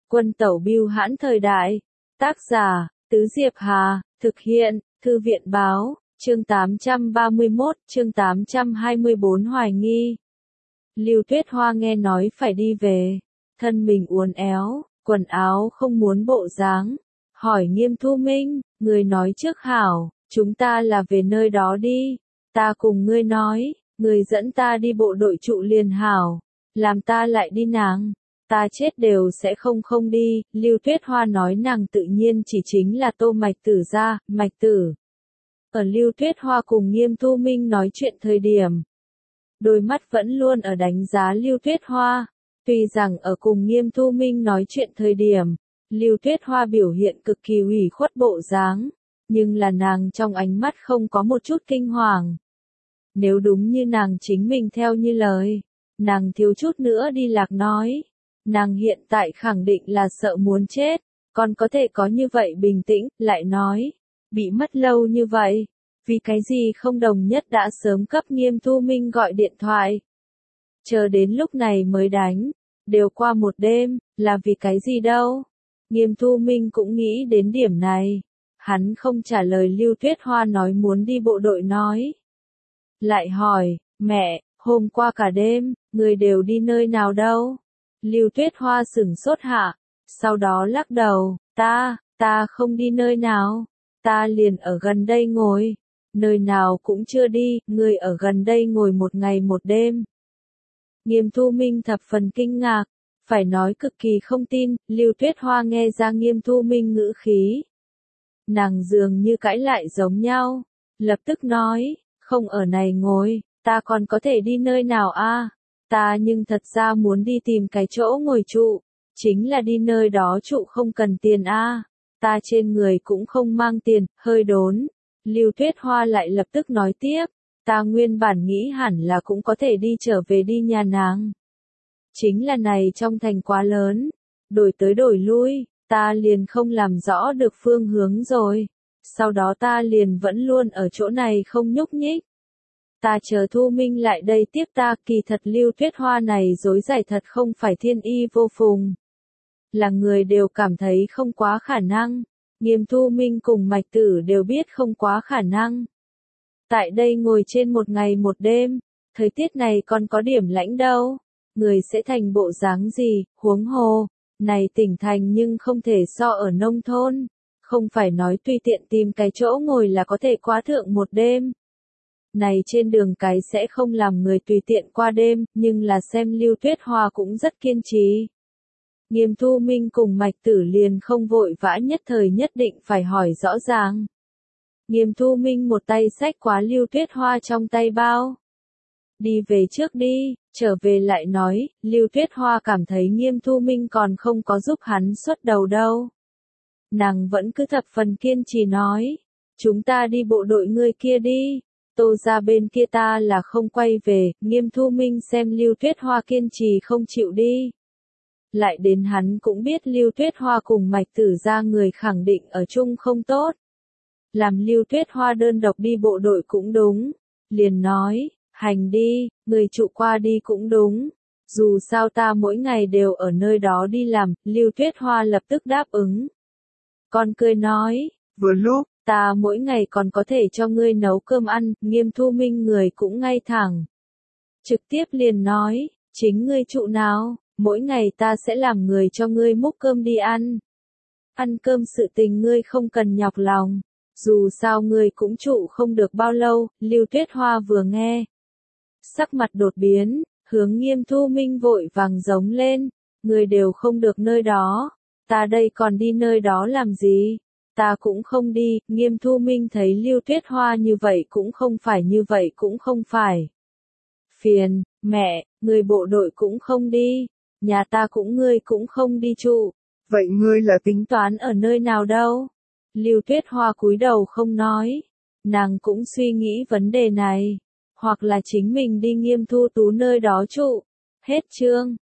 Quân tẩu bưu hãn thời đại. Tác giả, Tứ Diệp Hà, thực hiện, Thư viện báo, chương 831, chương 824 hoài nghi. Lưu Tuyết Hoa nghe nói phải đi về, thân mình uốn éo, quần áo không muốn bộ dáng, hỏi Nghiêm Thu Minh, người nói trước hảo, chúng ta là về nơi đó đi, ta cùng ngươi nói, người dẫn ta đi bộ đội trụ liền hảo, làm ta lại đi nàng. Ta chết đều sẽ không đi, Lưu Tuyết Hoa nói nàng tự nhiên chỉ chính là Tô Mạch Tử gia, Mạch Tử. Ở Lưu Tuyết Hoa cùng Nghiêm Thu Minh nói chuyện thời điểm, đôi mắt vẫn luôn ở đánh giá Lưu Tuyết Hoa. Tuy rằng ở cùng Nghiêm Thu Minh nói chuyện thời điểm, Lưu Tuyết Hoa biểu hiện cực kỳ ủy khuất bộ dáng, nhưng là nàng trong ánh mắt không có một chút kinh hoàng. Nếu đúng như nàng chính mình theo như lời, nàng thiếu chút nữa đi lạc nói. Nàng hiện tại khẳng định là sợ muốn chết, còn có thể có như vậy bình tĩnh, lại nói, bị mất lâu như vậy, vì cái gì không đồng nhất đã sớm cấp Nghiêm Thu Minh gọi điện thoại. Chờ đến lúc này mới đánh, đều qua một đêm, là vì cái gì đâu. Nghiêm Thu Minh cũng nghĩ đến điểm này, hắn không trả lời Lưu Tuyết Hoa nói muốn đi bộ đội nói. Lại hỏi, mẹ, hôm qua cả đêm, người đều đi nơi nào đâu? Lưu Tuyết Hoa sửng sốt hạ, sau đó lắc đầu, ta không đi nơi nào, ta liền ở gần đây ngồi, nơi nào cũng chưa đi, người ở gần đây ngồi một ngày một đêm. Nghiêm Thu Minh thập phần kinh ngạc, phải nói cực kỳ không tin, Lưu Tuyết Hoa nghe ra Nghiêm Thu Minh ngữ khí. Nàng dường như cãi lại giống nhau, lập tức nói, không ở này ngồi, ta còn có thể đi nơi nào a? Ta nhưng thật ra muốn đi tìm cái chỗ ngồi trụ, chính là đi nơi đó trụ không cần tiền a. Ta trên người cũng không mang tiền, hơi đốn. Lưu Tuyết Hoa lại lập tức nói tiếp, ta nguyên bản nghĩ hẳn là cũng có thể đi trở về đi nhà nàng. Chính là này trong thành quá lớn, đổi tới đổi lui, ta liền không làm rõ được phương hướng rồi. Sau đó ta liền vẫn luôn ở chỗ này không nhúc nhích. Ta chờ Thu Minh lại đây tiếp ta, kỳ thật Lưu Tuyết Hoa này dối giải thật không phải thiên y vô phùng. Là người đều cảm thấy không quá khả năng, Nghiêm Thu Minh cùng Mạch Tử đều biết không quá khả năng. Tại đây ngồi trên một ngày một đêm, thời tiết này còn có điểm lạnh đâu, người sẽ thành bộ dáng gì, huống hồ, này tỉnh thành nhưng không thể so ở nông thôn, không phải nói tùy tiện tìm cái chỗ ngồi là có thể quá thượng một đêm. Này trên đường cái sẽ không làm người tùy tiện qua đêm, nhưng là xem Lưu Tuyết Hoa cũng rất kiên trì. Nghiêm Thu Minh cùng Mạch Tử liền không vội vã nhất thời nhất định phải hỏi rõ ràng. Nghiêm Thu Minh một tay xách quá Lưu Tuyết Hoa trong tay bao. Đi về trước đi, trở về lại nói, Lưu Tuyết Hoa cảm thấy Nghiêm Thu Minh còn không có giúp hắn xuất đầu đâu. Nàng vẫn cứ thập phần kiên trì nói, chúng ta đi bộ đội người kia đi. Tô ra bên kia ta là không quay về, Nghiêm Thu Minh xem Lưu Tuyết Hoa kiên trì không chịu đi. Lại đến hắn cũng biết Lưu Tuyết Hoa cùng Mạch Tử ra người khẳng định ở chung không tốt. Làm Lưu Tuyết Hoa đơn độc đi bộ đội cũng đúng. Liền nói, hành đi, người trụ qua đi cũng đúng. Dù sao ta mỗi ngày đều ở nơi đó đi làm, Lưu Tuyết Hoa lập tức đáp ứng. Con cười nói, vừa lúc, ta mỗi ngày còn có thể cho ngươi nấu cơm ăn, Nghiêm Thu Minh người cũng ngay thẳng. Trực tiếp liền nói, chính ngươi trụ nào, mỗi ngày ta sẽ làm người cho ngươi múc cơm đi ăn. Ăn cơm sự tình ngươi không cần nhọc lòng, dù sao ngươi cũng trụ không được bao lâu, Lưu Tuyết Hoa vừa nghe. Sắc mặt đột biến, hướng Nghiêm Thu Minh vội vàng giống lên, ngươi đều không được nơi đó, ta đây còn đi nơi đó làm gì? Ta cũng không đi, Nghiêm Thu Minh thấy Lưu Tuyết Hoa như vậy cũng không phải như vậy cũng không phải. Phiền, mẹ, người bộ đội cũng không đi, nhà ta cũng ngươi cũng không đi trụ. Vậy ngươi là tính toán ở nơi nào đâu? Lưu Tuyết Hoa cúi đầu không nói, nàng cũng suy nghĩ vấn đề này, hoặc là chính mình đi Nghiêm Thu Tú nơi đó trụ. Hết chương.